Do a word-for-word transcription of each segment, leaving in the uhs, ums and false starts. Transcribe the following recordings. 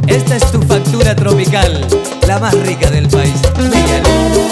Esta es tu factura tropical, la más rica del país. Media luna.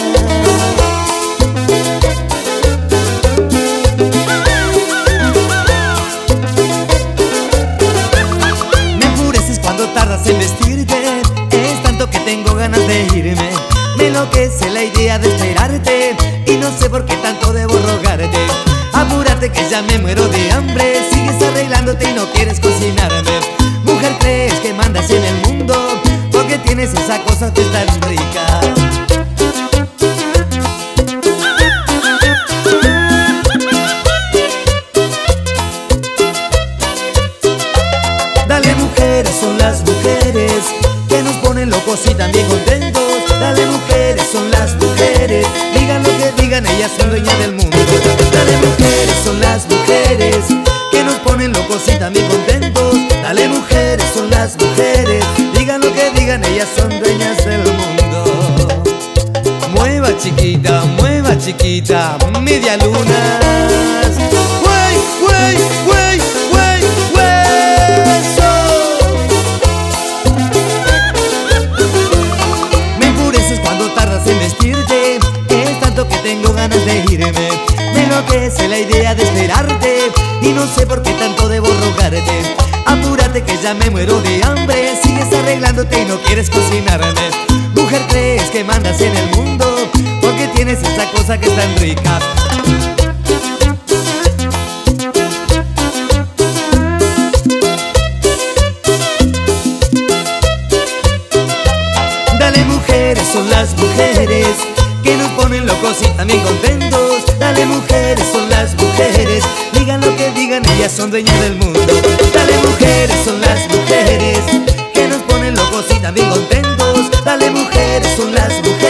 Me enfureces cuando tardas en vestirte, es tanto que tengo ganas de irme. Me enloquece la idea de esperarte y no sé por qué tanto debo rogarte. Apúrate que ya me muero de hambre, sigues arreglándote y no quieres cocinarme. Mujer, crees que mandas en el mundo porque tienes esa cosa que es tan rica. Dale, mujeres, son las mujeres que nos ponen locos y también contentos. Dale, mujeres, son las mujeres, digan lo que digan, ellas son dueñas del mundo. Dale, mujeres, son las mujeres que nos ponen locos y también contentos. Dale, mujeres, son las mujeres, digan lo que digan, ellas son dueñas del mundo. Mueva chiquita, mueva chiquita, media luna. Güey, güey, güey, güey, hueso. Me enfureces cuando tardas en vestirte, es tanto que tengo ganas de irme. Me enloquece la idea de esperarte y no sé por qué tanto debo rogarte. Apúrate que ya me muero de hambre, sigues arreglándote y no quieres cocinarme. Mujer, crees que mandas en el mundo porque tienes esa cosa que es tan rica. Dale, mujeres, son las mujeres que nos ponen locos y también contentos. Dale, mujeres, son las mujeres, digan lo que digan, ellas son dueñas del mundo. Dale, mujeres, son las mujeres que nos ponen locos y también contentos. Dale, mujeres, son las mujeres.